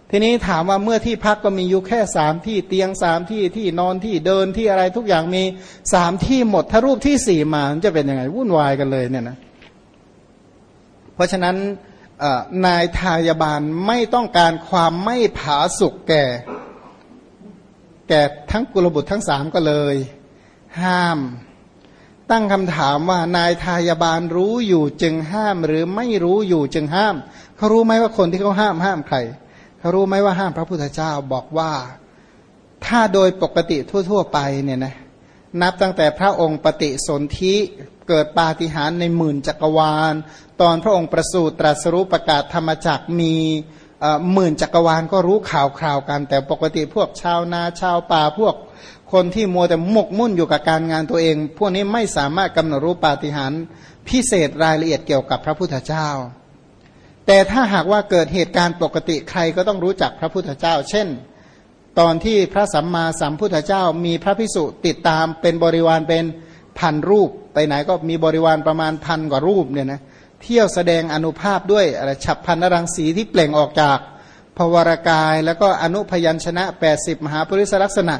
ทีนี้ถามว่าเมื่อที่พักก็มีอยู่แค่3ที่เตียง3ที่ที่นอนที่เดินที่อะไรทุกอย่างมี3ที่หมดถ้ารูปที่4มาจะเป็นยังไงวุ่นวายกันเลยเนี่ยนะเพราะฉะนั้นนายทายาบาลไม่ต้องการความไม่ผาสุกแก่ทั้งกุลบุตรทั้ง3ก็เลยห้ามตั้งคำถามว่านายทายาบาลรู้อยู่จึงห้ามหรือไม่รู้อยู่จึงห้ามเขารู้ไหมว่าคนที่เขาห้ามใครเขารู้ไหมว่าห้ามพระพุทธเจ้าบอกว่าถ้าโดยปกติทั่วๆไปเนี่ยนะนับตั้งแต่พระองค์ปฏิสนธิเกิดปาฏิหาริย์ในหมื่นจักรวาลตอนพระองค์ประสูติตรัสรู้ประกาศธรรมจักรมีหมื่นจักรวาลก็รู้ข่าวกันแต่ปกติพวกชาวนาชาวป่าพวกคนที่มัวแต่หมกมุ่นอยู่กับการงานตัวเองพวกนี้ไม่สามารถกำหนดรู้ปาฏิหาริย์พิเศษรายละเอียดเกี่ยวกับพระพุทธเจ้าแต่ถ้าหากว่าเกิดเหตุการณ์ปกติใครก็ต้องรู้จักพระพุทธเจ้าเช่นตอนที่พระสัมมาสัมพุทธเจ้ามีพระภิกษุติดตามเป็นบริวารเป็นพันรูปไปไหนก็มีบริวารประมาณ1,000 กว่ารูปเนี่ยนะเที่ยวแสดงอานุภาพด้วยฉัพพรรณรังสีที่เปล่งออกจากภวรกายแล้วก็อนุพยัญชนะ80มหาปริศลักษณะ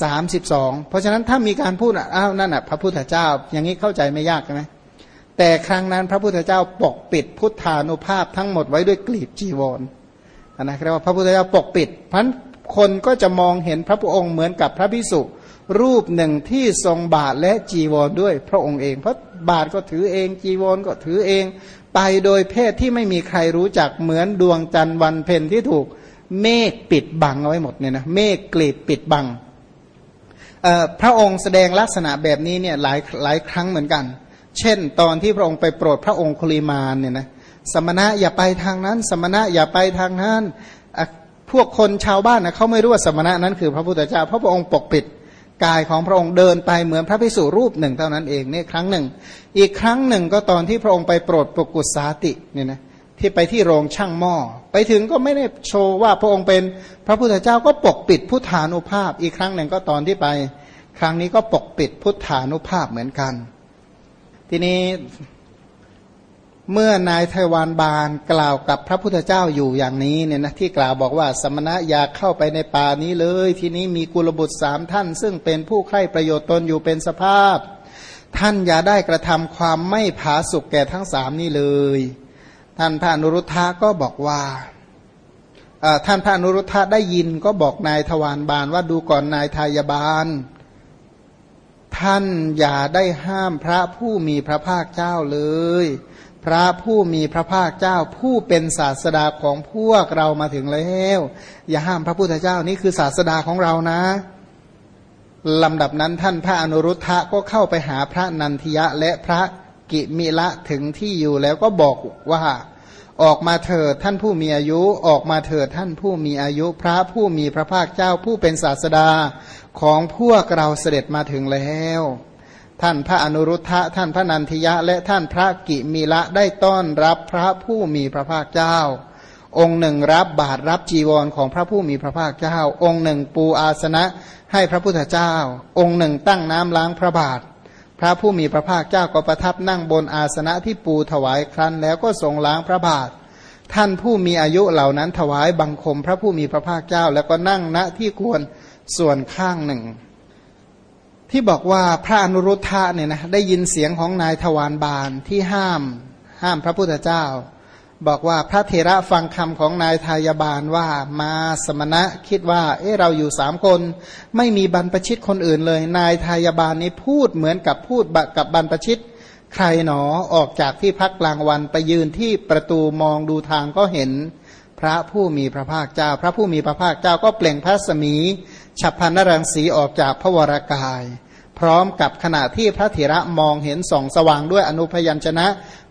32เพราะฉะนั้นถ้ามีการพูดอ้าวนั่นน่ะพระพุทธเจ้าอย่างนี้เข้าใจไม่ยากใช่ไหมแต่ครั้งนั้นพระพุทธเจ้าปกปิดพุทธานุภาพทั้งหมดไว้ด้วยกลีบจีวรนะเรียกว่าพระพุทธเจ้าปกปิดเพราะคนก็จะมองเห็นพระพุทธองค์เหมือนกับพระภิกษุรูปหนึ่งที่ทรงบาทและจีวรด้วยพระองค์เองเพราะบาทก็ถือเองจีวรก็ถือเองไปโดยเพศที่ไม่มีใครรู้จักเหมือนดวงจันทร์วันเพ็ญที่ถูกเมฆปิดบังเอาไว้หมดเนี่ยนะเมฆกลีบปิดบังพระองค์แสดงลักษณะแบบนี้เนี่ยหลายครั้งเหมือนกันเช่นตอนที่พระองค์ไปโปรดพระองคุลิมานเนี่ยนะสมณะอย่าไปทางนั้นสมณะอย่าไปทางนั้นพวกคนชาวบ้านนะเขาไม่รู้ว่าสมณะนั้นคือพระพุทธเจ้าเพราะพระองค์ปกปิดกายของพระองค์เดินไปเหมือนพระภิกษุรูปหนึ่งเท่านั้นเองเนี่ยครั้งหนึ่งอีกครั้งหนึ่งก็ตอนที่พระองค์ไปโปรดปกุสาติเนี่ยนะที่ไปที่โรงช่างหม้อไปถึงก็ไม่ได้โชว์ว่าพระองค์เป็นพระพุทธเจ้าก็ปกปิดพุทธานุภาพอีกครั้งหนึ่งก็ตอนที่ไปครั้งนี้ก็ปกปิดพุทธานุภาพเหมือนกันทีนี้เมื่อนายไทวานบาลกล่าวกับพระพุทธเจ้าอยู่อย่างนี้เนี่ยนะที่กล่าวบอกว่าสมณะอย่าเข้าไปในป่านี้เลยที่นี้มีกุลบุตร3 ท่านซึ่งเป็นผู้ใคร่ประโยชน์ตนอยู่เป็นสภาพท่านอย่าได้กระทำความไม่ผาสุกแก่ทั้ง3นี้เลยท่านพระอนุรุทธะก็บอกว่าท่านพระอนุรุทธะได้ยินก็บอกนายทวารบาลว่าดูก่อนนายทายาบาลท่านอย่าได้ห้ามพระผู้มีพระภาคเจ้าเลยพระผู้มีพระภาคเจ้าผู้เป็นศาสดาของพวกเรามาถึงแล้วอย่าห้ามพระพุทธเจ้านี่คือศาสดาของเรานะลำดับนั้นท่านพระอนุรุทธะก็เข้าไปหาพระนันทิยะและพระกิมิละถึงที่อยู่แล้วก็บอกว่าออกมาเถิดท่านผู้มีอายุออกมาเถิดท่านผู้มีอายุพระผู้มีพระภาคเจ้าผู้เป็นศาสดาของพวกเราเสด็จมาถึงแล้วท่านพระอนุรุทธะท่านพระนันทิยะและท่านพระกิมิละได้ต้อนรับพระผู้มีพระภาคเจ้าองค์หนึ่งรับบาตรรับจีวรของพระผู้มีพระภาคเจ้าองค์หนึ่งปูอาสนะให้พระพุทธเจ้าองค์หนึ่งตั้งน้ำล้างพระบาทพระผู้มีพระภาคเจ้าก็ประทับนั่งบนอาสนะที่ปูถวายครั้นแล้วก็ทรงล้างพระบาทท่านผู้มีอายุเหล่านั้นถวายบังคมพระผู้มีพระภาคเจ้าแล้วก็นั่งณที่ควรส่วนข้างหนึ่งที่บอกว่าพระอนุรุทธะเนี่ยนะได้ยินเสียงของนายทวารบาลที่ห้ามพระพุทธเจ้าบอกว่าพระเถระฟังคำของนายทายาบาลว่ามาสมณะคิดว่าเราอยู่3 คนไม่มีบรรพชิตคนอื่นเลยนายทายาบาลนี้พูดเหมือนกับพูดกับบรรพชิตใครหนอออกจากที่พักกลางวันไปยืนที่ประตูมองดูทางก็เห็นพระผู้มีพระภาคเจ้าพระผู้มีพระภาคเจ้าก็เปล่งพระสมีฉัพพรรณรังสีออกจากพระวรกายพร้อมกับขณะที่พระเถระมองเห็นส่องสว่างด้วยอนุพยัญชนะ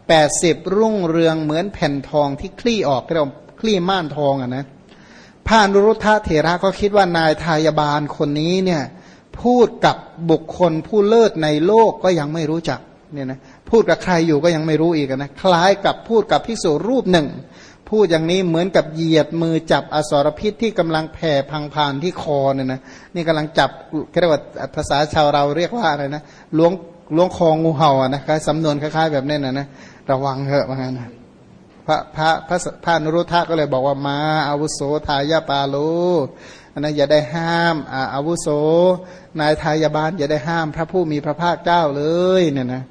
80รุ่งเรืองเหมือนแผ่นทองที่คลี่ออกเรียกว่าคลี่ม่านทองนะพระอนุรุทธะเถระก็คิดว่านายทายาบาลคนนี้เนี่ยพูดกับบุคคลผู้เลิศในโลกก็ยังไม่รู้จักเนี่ยนะพูดกับใครอยู่ก็ยังไม่รู้อีกนะคล้ายกับพูดกับภิกษุรูปหนึ่งพูดอย่างนี้เหมือนกับเหยียดมือจับอสรพิษที่กำลังแผ่พังพานที่คอเนี่ยนะนี่กำลังจับเรียกว่าภาษาชาวเราเรียกว่าอะไรนะล้วงคองูเห่านะคล้ายสำนวนคล้ายๆแบบนี้นะระวังเถอะว่างั้นนะพระอนุรุทธะก็เลยบอกว่ามาอาวุโสทายาปาโลอันนั้นอย่าได้ห้ามอาวุโสนายทายาบาลอย่าได้ห้ามพระผู้มีพระภาคเจ้าเลยเนี่ยนะ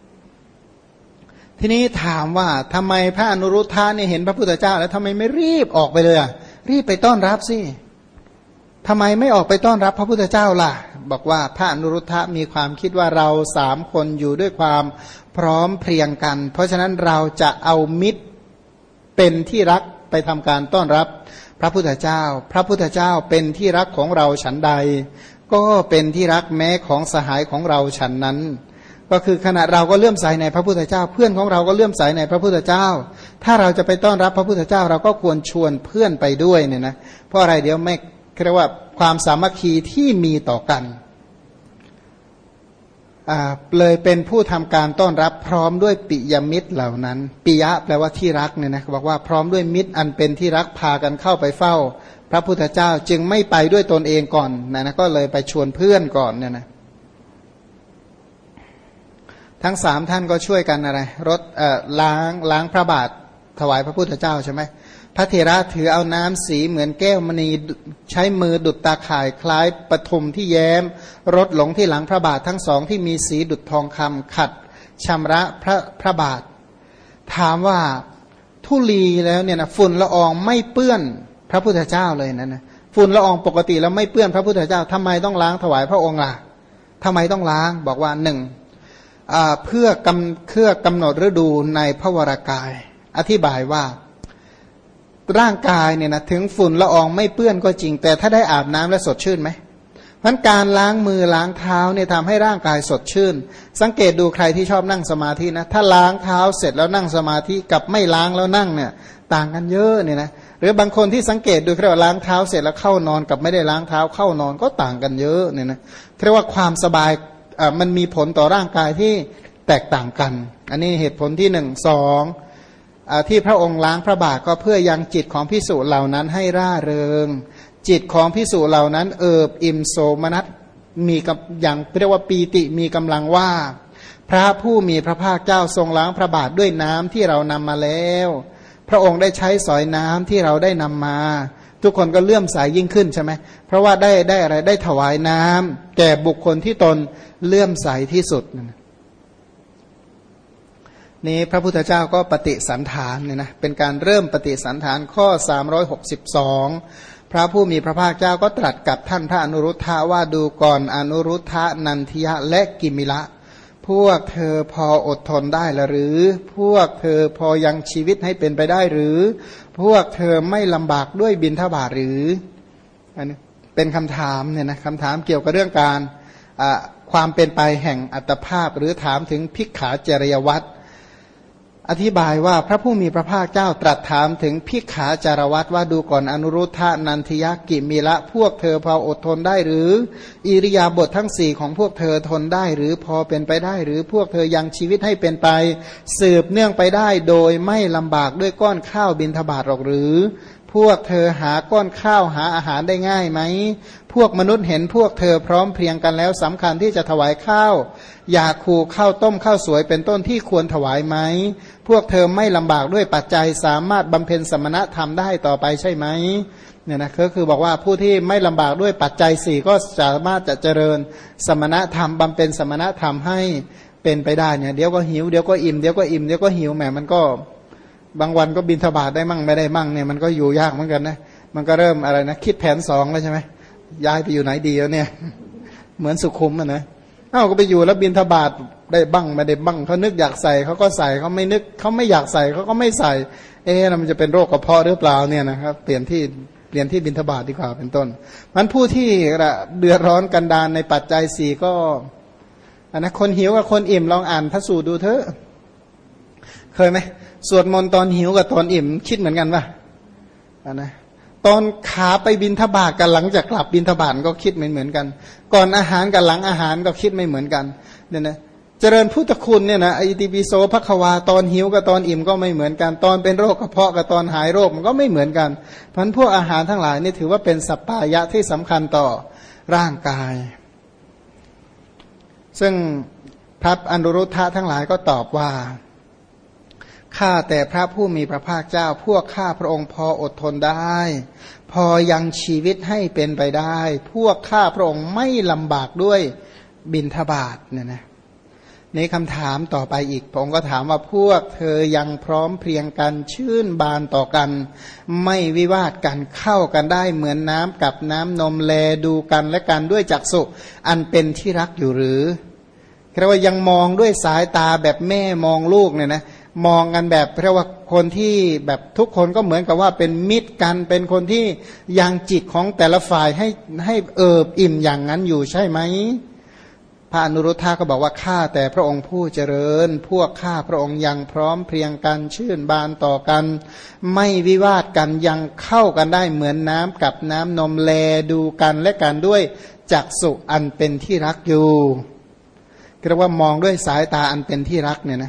ทีนี้ถามว่าทำไมพระอนุรุทธะเนี่ยเห็นพระพุทธเจ้าแล้วทำไมไม่รีบออกไปเลยรีบไปต้อนรับสิทำไมไม่ออกไปต้อนรับพระพุทธเจ้าล่ะบอกว่าพระอนุรุทธะมีความคิดว่าเรา3 คนอยู่ด้วยความพร้อมเพรียงกันเพราะฉะนั้นเราจะเอามิตรเป็นที่รักไปทำการต้อนรับพระพุทธเจ้าพระพุทธเจ้าเป็นที่รักของเราฉันใดก็เป็นที่รักแม้ของสหายของเราฉันนั้นก็คือขณะเราก็เลื่อมใสในพระพุทธเจ้าเพื่อนของเราก็เลื่อมใสในพระพุทธเจ้าถ้าเราจะไปต้อนรับพระพุทธเจ้าเราก็ควรชวนเพื่อนไปด้วยเนี่ยนะเพราะอะไรเดี๋ยวไม่เรียกว่าความสามัคคีที่มีต่อกันเลยเป็นผู้ทำการต้อนรับพร้อมด้วยปิยมิตรเหล่านั้นปิยะแปลว่าที่รักเนี่ยนะบอกว่าพร้อมด้วยมิตรอันเป็นที่รักพากันเข้าไปเฝ้าพระพุทธเจ้าจึงไม่ไปด้วยตนเองก่อนนะก็เลยไปชวนเพื่อนก่อนเนี่ยนะทั้ง3ท่านก็ช่วยกันอะไรรดล้างพระบาทถวายพระพุทธเจ้าใช่ไหมพระเถระถือเอาน้ำสีเหมือนแก้วมณีใช้มือดุจตาข่ายคล้ายปฐุมที่แย้มรดหลงที่หลังพระบาททั้งสองที่มีสีดุจทองคำขัดชำระพระบาทถามว่าธุลีแล้วเนี่ยนะฝุ่นละอองไม่เปื้อนพระพุทธเจ้าเลยนะฝุ่นละอองปกติแล้วไม่เปื้อนพระพุทธเจ้าทำไมต้องล้างถวายพระองค์ล่ะทำไมต้องล้างบอกว่า1เพื่อกำหนดฤดูในพระวรากายอธิบายว่าร่างกายเนี่ยนะถึงฝุ่นละอองไม่เปื้อนก็จริงแต่ถ้าได้อาบน้ำแล้วสดชื่นไหมเพราะการล้างมือล้างเท้าเนี่ยทำให้ร่างกายสดชื่นสังเกตดูใครที่ชอบนั่งสมาธินะถ้าล้างเท้าเสร็จแล้วนั่งสมาธิกับไม่ล้างแล้วนั่งเนี่ยต่างกันเยอะเนี่ยนะหรือบางคนที่สังเกตดูเรียกว่าล้างเท้าเสร็จแล้วเข้านอนกับไม่ได้ล้างเท้าเข้านอนก็ต่างกันเยอะเนี่ยนะเรียกว่าความสบายมันมีผลต่อร่างกายที่แตกต่างกันอันนี้เหตุผลที่2ที่พระองค์ล้างพระบาทก็เพื่อยังจิตของภิกษุเหล่านั้นให้ร่าเริงจิตของภิกษุเหล่านั้นเอิบอิ่มโสมนัสมีกับอย่างเรียกว่าปีติมีกำลังว่าพระผู้มีพระภาคเจ้าทรงล้างพระบาทด้วยน้ำที่เรานำมาแล้วพระองค์ได้ใช้สอยน้ำที่เราได้นำมาทุกคนก็เลื่อมใสยิ่งขึ้นใช่ไหมเพราะว่าได้อะไรได้ถวายน้ำแก่บุคคลที่ตนเลื่อมใสที่สุดนี้พระพุทธเจ้าก็ปฏิสันฐานเนี่ยนะเป็นการเริ่มปฏิสันฐานข้อ362พระผู้มีพระภาคเจ้าก็ตรัสกับท่านพระอนุรุทธะว่าดูก่อนอนุรุทธะนันทิยะและกิมิละพวกเธอพออดทนได้หรือพวกเธอพอยังชีวิตให้เป็นไปได้หรือพวกเธอไม่ลำบากด้วยบิณฑบาตหรืออันนี้เป็นคำถามเนี่ยนะคำถามเกี่ยวกับเรื่องการความเป็นไปแห่งอัตภาพหรือถามถึงภิกขาจริยวัตรอธิบายว่าพระผู้มีพระภาคเจ้าตรัสถามถึงภิกขาจารวัตว่าดูก่อนอนุรุทธะนันทิยกิมิละพวกเธอพออดทนได้หรืออิริยาบถทั้ง4ของพวกเธอทนได้หรือพอเป็นไปได้หรือพวกเธอยังชีวิตให้เป็นไปสืบเนื่องไปได้โดยไม่ลำบากด้วยก้อนข้าวบิณฑบาตหรอกหรือพวกเธอหาก้อนข้าวหาอาหารได้ง่ายไหมพวกมนุษย์เห็นพวกเธอพร้อมเพรียงกันแล้วสำคัญที่จะถวายข้าวอยากคูข้าวต้มข้าวสวยเป็นต้นที่ควรถวายไหมพวกเธอไม่ลำบากด้วยปัจจัยสามารถบำเพ็ญสมณธรรมได้ต่อไปใช่ไหมเนี่ยนะก็คือบอกว่าผู้ที่ไม่ลำบากด้วยปัจจัย4ก็สามารถจะเจริญสมณธรรมบำเพ็ญสมณธรรมให้เป็นไปได้เนี่ยเดี๋ยวก็หิวเดี๋ยวก็อิ่มเดี๋ยวก็อิ่มเดี๋ยวก็หิวแหมมันก็บางวันก็บิณฑบาตได้มั่งไม่ได้มั่งเนี่ยมันก็อยู่ยากเหมือนกันนะมันก็เริ่มอะไรนะคิดแผน2แล้วใช่ไหมย้ายไปอยู่ไหนดีแล้วเนี่ยเหมือนสุขุมอ่ะนะก็ไปอยู่แล้วบิณฑบาตได้บ้างไม่ได้บ้างเขานึกอยากใส่เขาก็ใส่เขาไม่นึกเขาไม่อยากใส่เขาก็ไม่ใส่มันจะเป็นโรคกระเพาะหรือเปล่าเนี่ยนะครับเปลี่ยนที่บิณฑบาตดีกว่าเป็นต้นมันผู้ที่เดือดร้อนกันดารในปัจจัย4ก็นะคนหิวกับคนอิ่มลองอ่านพระสูตรดูเถอะเคยไหมสวดมนต์ตอนหิวกับตอนอิ่มคิดเหมือนกันป่ะนะตอนขาไปบิณฑบาตกับหลังจากกลับบิณฑบาตก็คิดไม่เหมือนกันก่อนอาหารกับหลังอาหารก็คิดไม่เหมือนกันเนี่ยนะเจริญพุทธคุณเนี่ยนะอิติปิโสภควาตอนหิวกับตอนอิ่มก็ไม่เหมือนกันตอนเป็นโรคกระเพาะกับตอนหายโรคมันก็ไม่เหมือนกันเพราะฉะนั้นพวกอาหารทั้งหลายนี่ถือว่าเป็นสัปปายะที่สำคัญต่อร่างกายซึ่งพระอนุรุทธะทั้งหลายก็ตอบว่าข้าแต่พระผู้มีพระภาคเจ้าพวกข้าพระองค์พออดทนได้พอยังชีวิตให้เป็นไปได้พวกข้าพระองค์ไม่ลำบากด้วยบิณฑบาตเนี่ยนะในคำถามต่อไปอีกพระองค์ก็ถามว่าพวกเธอยังพร้อมเพรียงกันชื่นบานต่อกันไม่วิวาทกันเข้ากันได้เหมือนน้ำกับน้ำนมแลดูกันและกันด้วยจักษุอันเป็นที่รักอยู่หรือเรียกว่ายังมองด้วยสายตาแบบแม่มองลูกเนี่ยนะมองกันแบบเรียกว่าคนที่แบบทุกคนก็เหมือนกับว่าเป็นมิตรกันเป็นคนที่ยังจิตของแต่ละฝ่ายให้เอิบอิ่มอย่างนั้นอยู่ใช่ไหมพระอนุรุทธะก็บอกว่าข้าแต่พระองค์ผู้เจริญพวกข้าพระองค์ยังพร้อมเพรียงกันชื่นบานต่อกันไม่วิวาทกันยังเข้ากันได้เหมือนน้ำกับน้ำนมแลดูกันและกันด้วยจักษุอันเป็นที่รักอยู่เรียกว่ามองด้วยสายตาอันเป็นที่รักเนี่ยนะ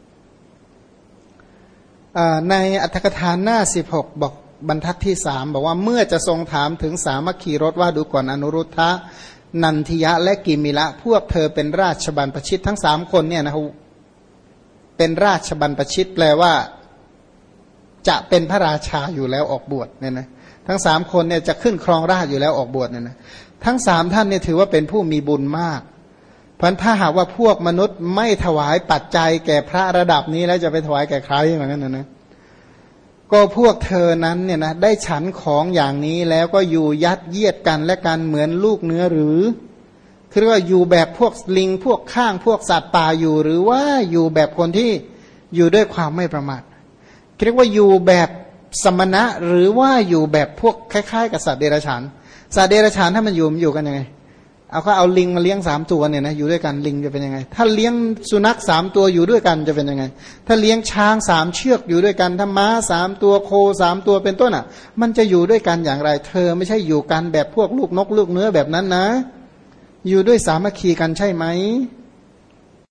ในอัตถกถาหน้า16บอกบรรทัดที่3บอกว่าเมื่อจะทรงถามถึงสามัคคีรสว่าดูก่อนอนุรุทธะนันทิยะและกิมิละพวกเธอเป็นราชบรรพชิตทั้ง3คนเนี่ยนะเป็นราชบรรพชิตแปลว่าจะเป็นพระราชาอยู่แล้วออกบวชเนี่ยนะทั้ง3คนเนี่ยจะขึ้นครองราชย์อยู่แล้วออกบวชเนี่ยนะทั้ง3ท่านเนี่ยถือว่าเป็นผู้มีบุญมากเพราะถ้าหากว่าพวกมนุษย์ไม่ถวายปัจจัยแก่พระระดับนี้แล้วจะไปถวายแก่ใครเหมือนกันนะก็พวกเธอนั้นเนี่ยนะได้ฉันของอย่างนี้แล้วก็อยู่ยัดเยียดกันและกันเหมือนลูกเนื้อหรือคือว่าอยู่แบบพวกลิงพวกข้างพวกสัตว์ป่าอยู่หรือว่าอยู่แบบคนที่อยู่ด้วยความไม่ประมาทเรียกว่าอยู่แบบสมณะหรือว่าอยู่แบบพวกคล้ายๆกับสัตว์เดรัจฉานสัตว์เดรัจฉานถ้ามันอยู่กันยังไงเอาลิงมาเลี้ยง3ตัวเนี่ยนะอยู่ด้วยกันลิงจะเป็นยังไงถ้าเลี้ยงสุนัข3ตัวอยู่ด้วยกันจะเป็นยังไงถ้าเลี้ยงช้าง3เชือกอยู่ด้วยกันถ้าม้า3ตัวโค3ตัวเป็นต้นอ่ะมันจะอยู่ด้วยกันอย่างไรเธอไม่ใช่อยู่กันแบบพวกลูกนกลูกเนื้อแบบนั้นนะอยู่ด้วยสามัคคีกันใช่ไหม